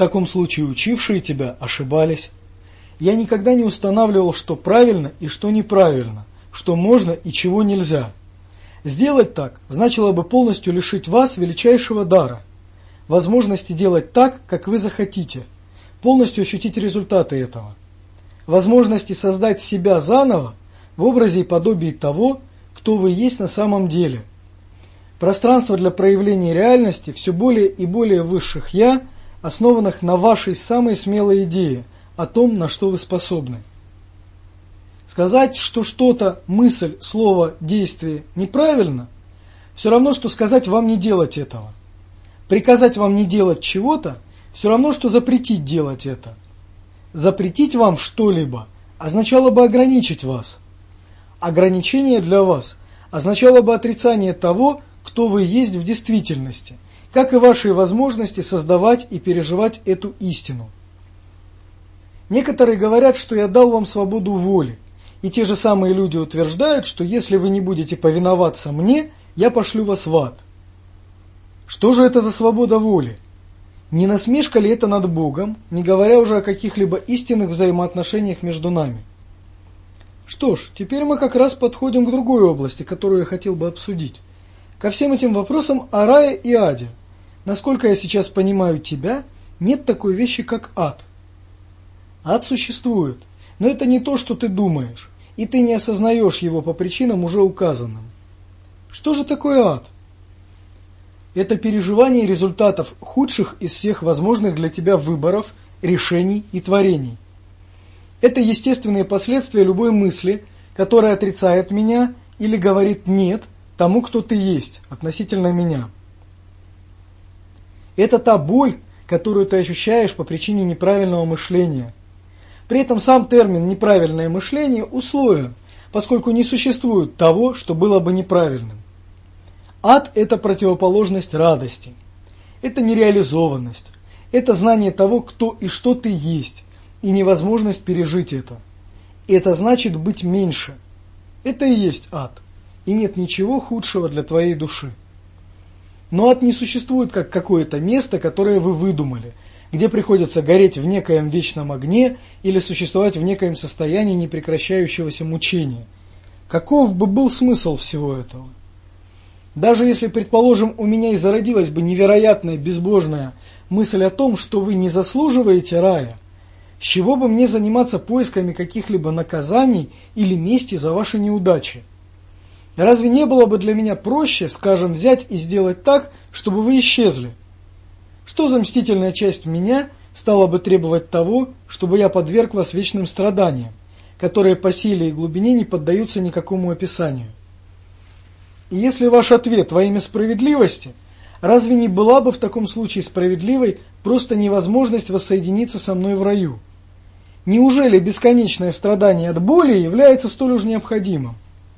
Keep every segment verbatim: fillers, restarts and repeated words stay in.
таком случае учившие тебя ошибались. Я никогда не устанавливал, что правильно и что неправильно, что можно и чего нельзя. Сделать так значило бы полностью лишить вас величайшего дара, возможности делать так, как вы захотите, полностью ощутить результаты этого, возможности создать себя заново в образе и подобии того, кто вы есть на самом деле. Пространство для проявления реальности все более и более высших «я», основанных на вашей самой смелой идее о том, на что вы способны. Сказать, что что-то, мысль, слово, действие неправильно, все равно, что сказать вам не делать этого. Приказать вам не делать чего-то, все равно, что запретить делать это. Запретить вам что-либо означало бы ограничить вас. Ограничение для вас означало бы отрицание того, кто вы есть в действительности, как и вашей возможности создавать и переживать эту истину. Некоторые говорят, что я дал вам свободу воли, и те же самые люди утверждают, что если вы не будете повиноваться мне, я пошлю вас в ад. Что же это за свобода воли? Не насмешка ли это над Богом, не говоря уже о каких-либо истинных взаимоотношениях между нами? Что ж, теперь мы как раз подходим к другой области, которую я хотел бы обсудить. Ко всем этим вопросам о рае и аде. Насколько я сейчас понимаю тебя, нет такой вещи, как ад. Ад существует, но это не то, что ты думаешь, и ты не осознаешь его по причинам, уже указанным. Что же такое ад? Это переживание результатов худших из всех возможных для тебя выборов, решений и творений. Это естественные последствия любой мысли, которая отрицает меня или говорит «нет» тому, кто ты есть, относительно меня. Это та боль, которую ты ощущаешь по причине неправильного мышления. При этом сам термин «неправильное мышление» условен, поскольку не существует того, что было бы неправильным. Ад – это противоположность радости. Это нереализованность. Это знание того, кто и что ты есть, и невозможность пережить это. Это значит быть меньше. Это и есть ад. И нет ничего худшего для твоей души. Но ад не существует как какое-то место, которое вы выдумали, где приходится гореть в некоем вечном огне или существовать в некоем состоянии непрекращающегося мучения. Каков бы был смысл всего этого? Даже если, предположим, у меня и зародилась бы невероятная безбожная мысль о том, что вы не заслуживаете рая, с чего бы мне заниматься поисками каких-либо наказаний или мести за ваши неудачи? Разве не было бы для меня проще, скажем, взять и сделать так, чтобы вы исчезли? Что за мстительная часть меня стала бы требовать того, чтобы я подверг вас вечным страданиям, которые по силе и глубине не поддаются никакому описанию? И если ваш ответ во имя справедливости, разве не была бы в таком случае справедливой просто невозможность воссоединиться со мной в раю? Неужели бесконечное страдание от боли является столь уж необходимым?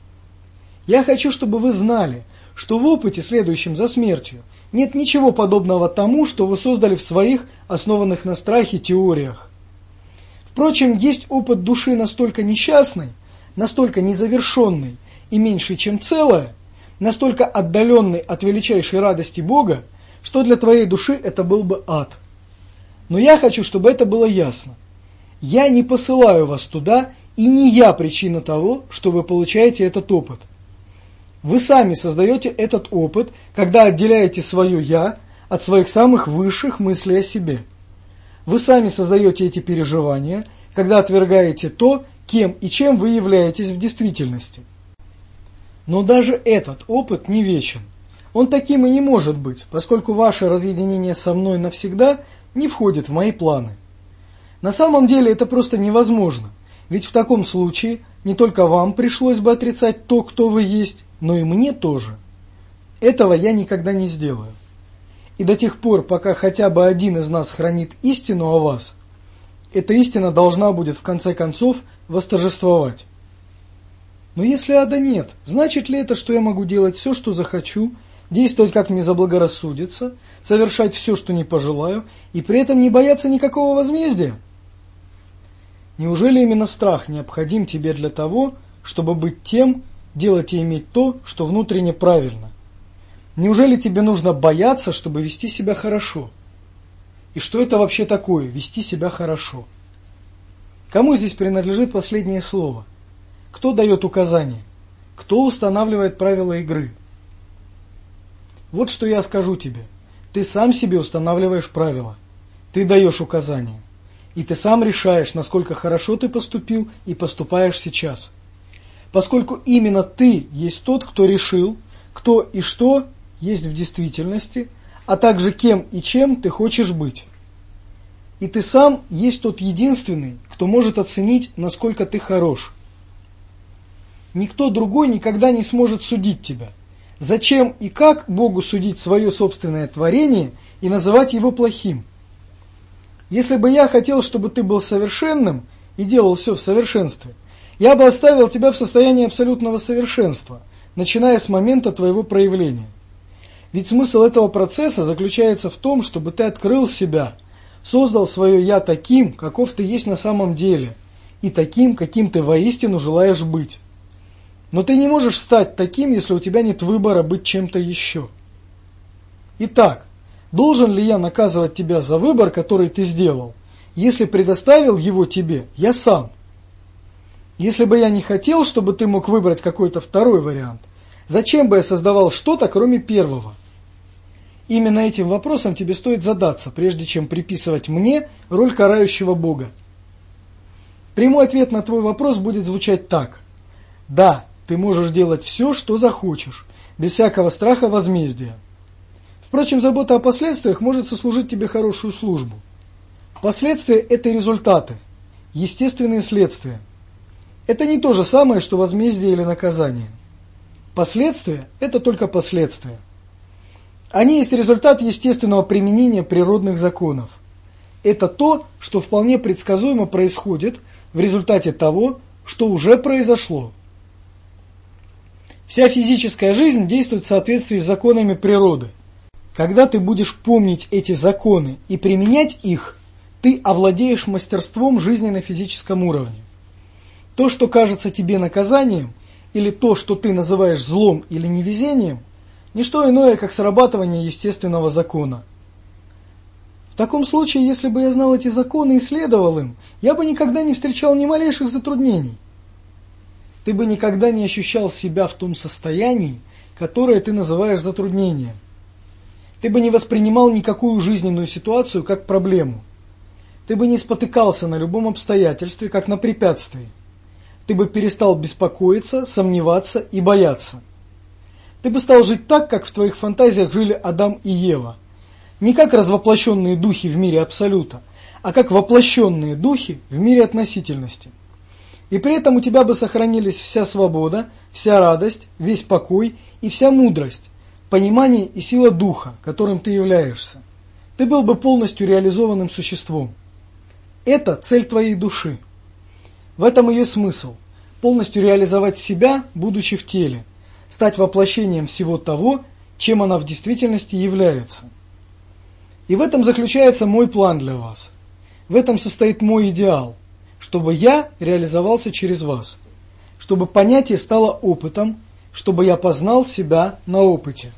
Я хочу, чтобы вы знали, что в опыте, следующем за смертью, нет ничего подобного тому, что вы создали в своих, основанных на страхе, теориях. Впрочем, есть опыт души настолько несчастный, настолько незавершенный и меньший, чем целое, настолько отдаленный от величайшей радости Бога, что для твоей души это был бы ад. Но я хочу, чтобы это было ясно. Я не посылаю вас туда, и не я причина того, что вы получаете этот опыт. Вы сами создаете этот опыт, когда отделяете свое «я» от своих самых высших мыслей о себе. Вы сами создаете эти переживания, когда отвергаете то, кем и чем вы являетесь в действительности. Но даже этот опыт не вечен. Он таким и не может быть, поскольку ваше разъединение со мной навсегда не входит в мои планы. На самом деле это просто невозможно, ведь в таком случае не только вам пришлось бы отрицать то, кто вы есть, но и мне тоже. Этого я никогда не сделаю. И до тех пор, пока хотя бы один из нас хранит истину о вас, эта истина должна будет в конце концов восторжествовать. Но если ада нет, значит ли это, что я могу делать все, что захочу, действовать как мне заблагорассудится, совершать все, что не пожелаю, и при этом не бояться никакого возмездия? Неужели именно страх необходим тебе для того, чтобы быть тем, делать и иметь то, что внутренне правильно? Неужели тебе нужно бояться, чтобы вести себя хорошо? и что это вообще такое вести себя хорошо. Кому здесь принадлежит последнее слово? Кто дает указания? Кто устанавливает правила игры? Вот что я скажу тебе. Ты сам себе устанавливаешь правила. Ты даешь указания. И ты сам решаешь, насколько хорошо ты поступил и поступаешь сейчас. Поскольку именно ты есть тот, кто решил, кто и что есть в действительности, а также кем и чем ты хочешь быть. И ты сам есть тот единственный, кто может оценить, насколько ты хорош. Никто другой никогда не сможет судить тебя. Зачем и как Богу судить свое собственное творение и называть его плохим? Если бы я хотел, чтобы ты был совершенным и делал все в совершенстве, я бы оставил тебя в состоянии абсолютного совершенства, начиная с момента твоего проявления. Ведь смысл этого процесса заключается в том, чтобы ты открыл себя, создал свое «я» таким, каков ты есть на самом деле, и таким, каким ты воистину желаешь быть. Но ты не можешь стать таким, если у тебя нет выбора быть чем-то еще. Итак, должен ли я наказывать тебя за выбор, который ты сделал, если предоставил его тебе я сам? Если бы я не хотел, чтобы ты мог выбрать какой-то второй вариант, зачем бы я создавал что-то, кроме первого? Именно этим вопросом тебе стоит задаться, прежде чем приписывать мне роль карающего Бога. Прямой ответ на твой вопрос будет звучать так. Да, ты можешь делать все, что захочешь, без всякого страха возмездия. Впрочем, забота о последствиях может сослужить тебе хорошую службу. Последствия – это результаты, естественные следствия. Это не то же самое, что возмездие или наказание. Последствия – это только последствия. Они есть результат естественного применения природных законов. Это то, что вполне предсказуемо происходит в результате того, что уже произошло. Вся физическая жизнь действует в соответствии с законами природы. Когда ты будешь помнить эти законы и применять их, ты овладеешь мастерством жизни на физическом уровне. То, что кажется тебе наказанием, или то, что ты называешь злом или невезением, не что иное, как срабатывание естественного закона. В таком случае, если бы я знал эти законы и следовал им, я бы никогда не встречал ни малейших затруднений. Ты бы никогда не ощущал себя в том состоянии, которое ты называешь затруднением. Ты бы не воспринимал никакую жизненную ситуацию как проблему. Ты бы не спотыкался на любом обстоятельстве, как на препятствии. Ты бы перестал беспокоиться, сомневаться и бояться. Ты бы стал жить так, как в твоих фантазиях жили Адам и Ева. Не как развоплощенные духи в мире абсолюта, а как воплощенные духи в мире относительности. И при этом у тебя бы сохранились вся свобода, вся радость, весь покой и вся мудрость, понимание и сила духа, которым ты являешься. Ты был бы полностью реализованным существом. Это цель твоей души. В этом ее смысл – полностью реализовать себя, будучи в теле, стать воплощением всего того, чем она в действительности является. И в этом заключается мой план для вас. В этом состоит мой идеал, чтобы я реализовался через вас, чтобы понятие стало опытом, чтобы я познал себя на опыте.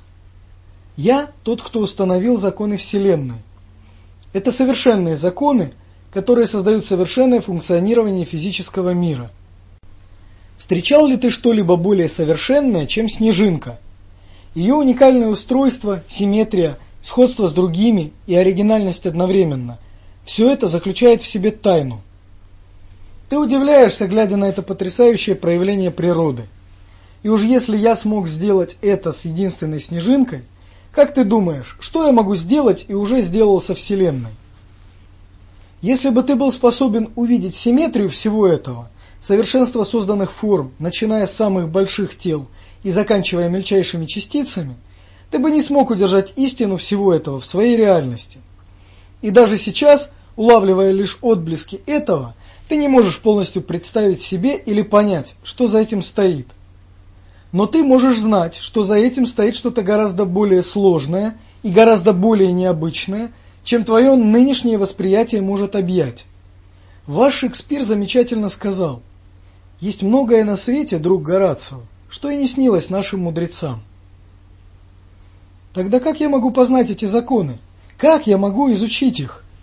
Я тот, кто установил законы Вселенной. Это совершенные законы, которые создают совершенное функционирование физического мира. Встречал ли ты что-либо более совершенное, чем снежинка? Ее уникальное устройство, симметрия, сходство с другими и оригинальность одновременно – все это заключает в себе тайну. Ты удивляешься, глядя на это потрясающее проявление природы. И уж если я смог сделать это с единственной снежинкой, как ты думаешь, что я могу сделать и уже сделал со Вселенной? Если бы ты был способен увидеть симметрию всего этого, совершенство созданных форм, начиная с самых больших тел и заканчивая мельчайшими частицами, ты бы не смог удержать истину всего этого в своей реальности. И даже сейчас, улавливая лишь отблески этого, ты не можешь полностью представить себе или понять, что за этим стоит. Но ты можешь знать, что за этим стоит что-то гораздо более сложное и гораздо более необычное, чем твое нынешнее восприятие может объять. Ваш Шекспир замечательно сказал: «Есть многое на свете, друг Горацио, что и не снилось нашим мудрецам». Тогда как я могу познать эти законы? Как я могу изучить их?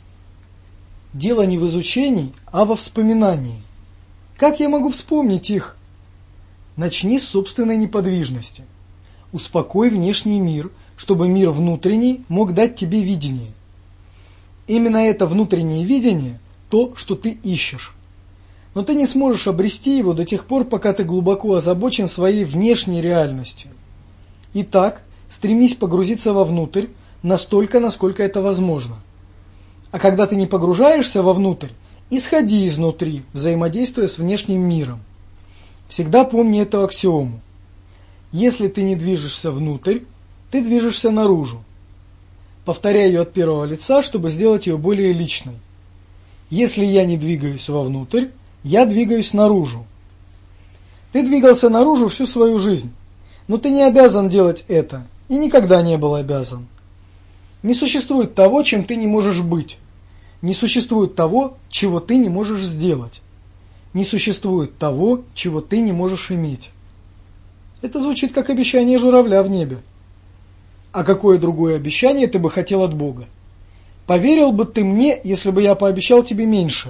Дело не в изучении, а во вспоминании. Как я могу вспомнить их? Начни с собственной неподвижности. Успокой внешний мир, чтобы мир внутренний мог дать тебе видение. Именно это внутреннее видение – то, что ты ищешь. Но ты не сможешь обрести его до тех пор, пока ты глубоко озабочен своей внешней реальностью. Итак, стремись погрузиться вовнутрь настолько, насколько это возможно. А когда ты не погружаешься вовнутрь, исходи изнутри, взаимодействуя с внешним миром. Всегда помни эту аксиому. Если ты не движешься внутрь, ты движешься наружу. Повторяй ее от первого лица, чтобы сделать ее более личной. Если я не двигаюсь вовнутрь, я двигаюсь наружу. Ты двигался наружу всю свою жизнь, но ты не обязан делать это и никогда не был обязан. Не существует того, чем ты не можешь быть. Не существует того, чего ты не можешь сделать. Не существует того, чего ты не можешь иметь. Это звучит как обещание журавля в небе. А какое другое обещание ты бы хотел от Бога? Поверил бы ты мне, если бы я пообещал тебе меньшее?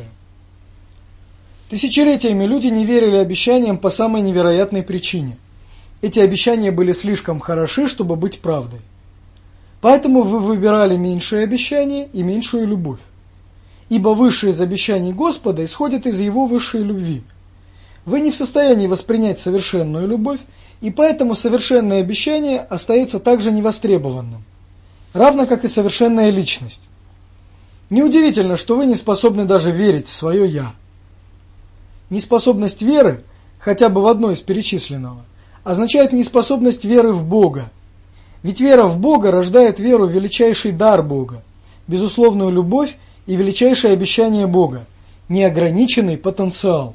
Тысячелетиями люди не верили обещаниям по самой невероятной причине. Эти обещания были слишком хороши, чтобы быть правдой. Поэтому вы выбирали меньшее обещание и меньшую любовь. Ибо высшее из обещаний Господа исходит из Его высшей любви. Вы не в состоянии воспринять совершенную любовь, и поэтому совершенное обещание остается также невостребованным, равно как и совершенная личность. Неудивительно, что вы не способны даже верить в свое «я». Неспособность веры, хотя бы в одно из перечисленного, означает неспособность веры в Бога. Ведь вера в Бога рождает веру в величайший дар Бога, безусловную любовь и величайшее обещание Бога, неограниченный потенциал.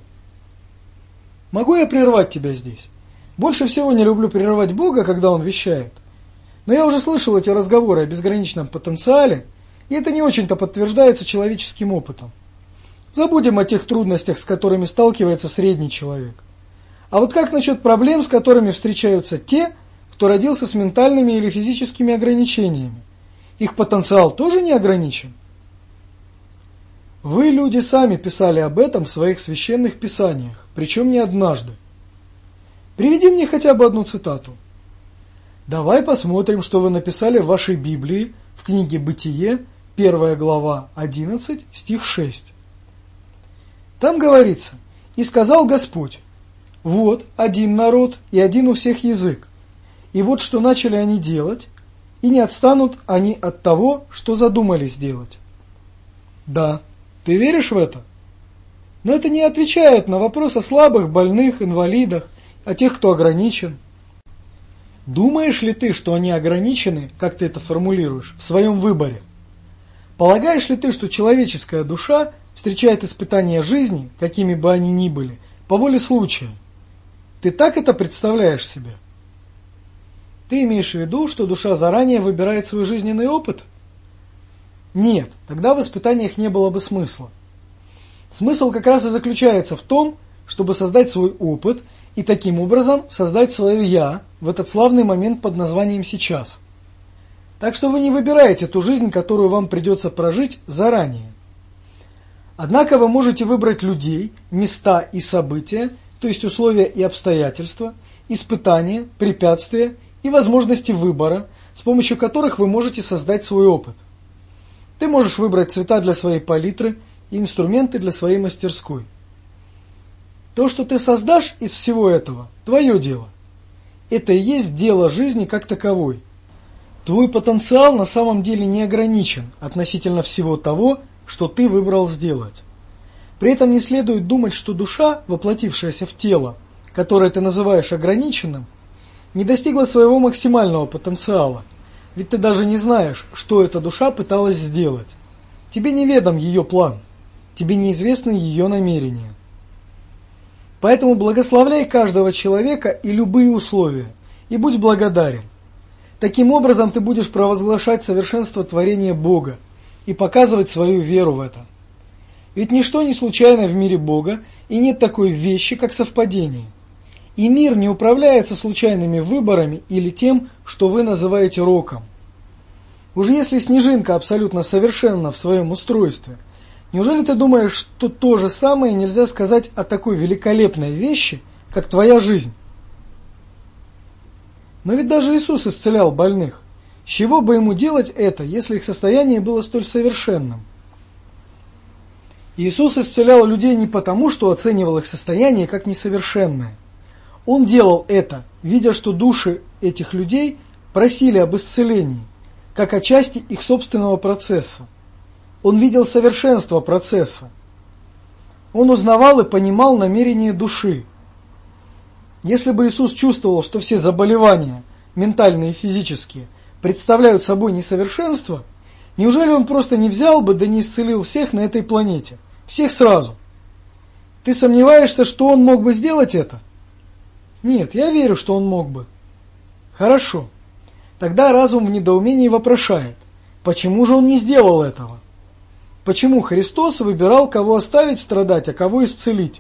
Могу я прервать тебя здесь? Больше всего не люблю прерывать Бога, когда Он вещает. Но я уже слышал эти разговоры о безграничном потенциале, и это не очень-то подтверждается человеческим опытом. Забудем о тех трудностях, с которыми сталкивается средний человек. А вот как насчет проблем, с которыми встречаются те, кто родился с ментальными или физическими ограничениями? Их потенциал тоже не ограничен? Вы, люди, сами писали об этом в своих священных писаниях, причем не однажды. Приведи мне хотя бы одну цитату. Давай посмотрим, что вы написали в вашей Библии, в книге «Бытие», первая глава, одиннадцать, стих шесть. Там говорится: «И сказал Господь, вот один народ и один у всех язык, и вот что начали они делать, и не отстанут они от того, что задумались делать». Да, ты веришь в это? Но это не отвечает на вопрос о слабых, больных, инвалидах, о тех, кто ограничен. Думаешь ли ты, что они ограничены, как ты это формулируешь, в своем выборе? Полагаешь ли ты, что человеческая душа встречает испытания жизни, какими бы они ни были, по воле случая? Ты так это представляешь себе? Ты имеешь в виду, что душа заранее выбирает свой жизненный опыт? Нет, тогда в испытаниях не было бы смысла. Смысл как раз и заключается в том, чтобы создать свой опыт и таким образом создать свое «я» в этот славный момент под названием «сейчас». Так что вы не выбираете ту жизнь, которую вам придется прожить заранее. Однако вы можете выбрать людей, места и события, то есть условия и обстоятельства, испытания, препятствия и возможности выбора, с помощью которых вы можете создать свой опыт. Ты можешь выбрать цвета для своей палитры и инструменты для своей мастерской. То, что ты создашь из всего этого, твое дело. Это и есть дело жизни как таковой. Твой потенциал на самом деле не ограничен относительно всего того, что ты выбрал сделать. При этом не следует думать, что душа, воплотившаяся в тело, которое ты называешь ограниченным, не достигла своего максимального потенциала. Ведь ты даже не знаешь, что эта душа пыталась сделать. Тебе неведом ее план, тебе неизвестны ее намерения. Поэтому благословляй каждого человека и любые условия, и будь благодарен. Таким образом ты будешь провозглашать совершенство творения Бога и показывать свою веру в это. Ведь ничто не случайно в мире Бога, и нет такой вещи, как совпадение. И мир не управляется случайными выборами или тем, что вы называете роком. Уж если снежинка абсолютно совершенна в своем устройстве, Неужели ты думаешь, что то же самое нельзя сказать о такой великолепной вещи, как твоя жизнь? Но ведь даже Иисус исцелял больных. С чего бы ему делать это, если их состояние было столь совершенным? Иисус исцелял людей не потому, что оценивал их состояние как несовершенное. Он делал это, видя, что души этих людей просили об исцелении, как о части их собственного процесса. Он видел совершенство процесса. Он узнавал и понимал намерения души. Если бы Иисус чувствовал, что все заболевания, ментальные и физические, представляют собой несовершенство, неужели Он просто не взял бы, да не исцелил всех на этой планете? Всех сразу. Ты сомневаешься, что Он мог бы сделать это? Нет, я верю, что Он мог бы. Хорошо. Тогда разум в недоумении вопрошает, почему же Он не сделал этого? Почему Христос выбирал, кого оставить страдать, а кого исцелить?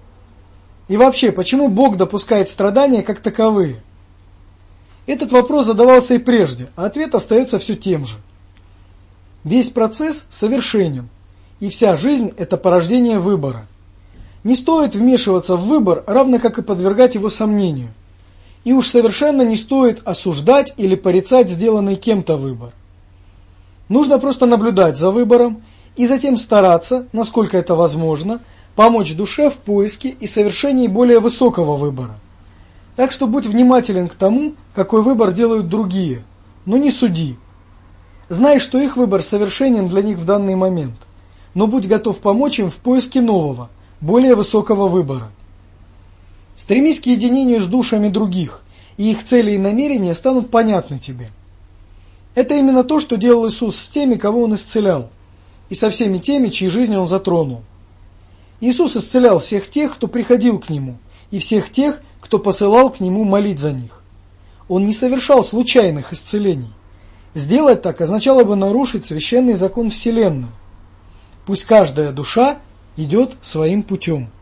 И вообще, почему Бог допускает страдания как таковые? Этот вопрос задавался и прежде, а ответ остается все тем же. Весь процесс совершенен, и вся жизнь – это порождение выбора. Не стоит вмешиваться в выбор, равно как и подвергать его сомнению. И уж совершенно не стоит осуждать или порицать сделанный кем-то выбор. Нужно просто наблюдать за выбором и затем стараться, насколько это возможно, помочь душе в поиске и совершении более высокого выбора. Так что будь внимателен к тому, какой выбор делают другие, но не суди. Знай, что их выбор совершенен для них в данный момент, но будь готов помочь им в поиске нового, более высокого выбора. Стремись к единению с душами других, и их цели и намерения станут понятны тебе. Это именно то, что делал Иисус с теми, кого Он исцелял, и со всеми теми, чьи жизни Он затронул. Иисус исцелял всех тех, кто приходил к Нему, и всех тех, кто посылал к Нему молить за них. Он не совершал случайных исцелений. Сделать так означало бы нарушить священный закон Вселенной. Пусть каждая душа идет своим путем.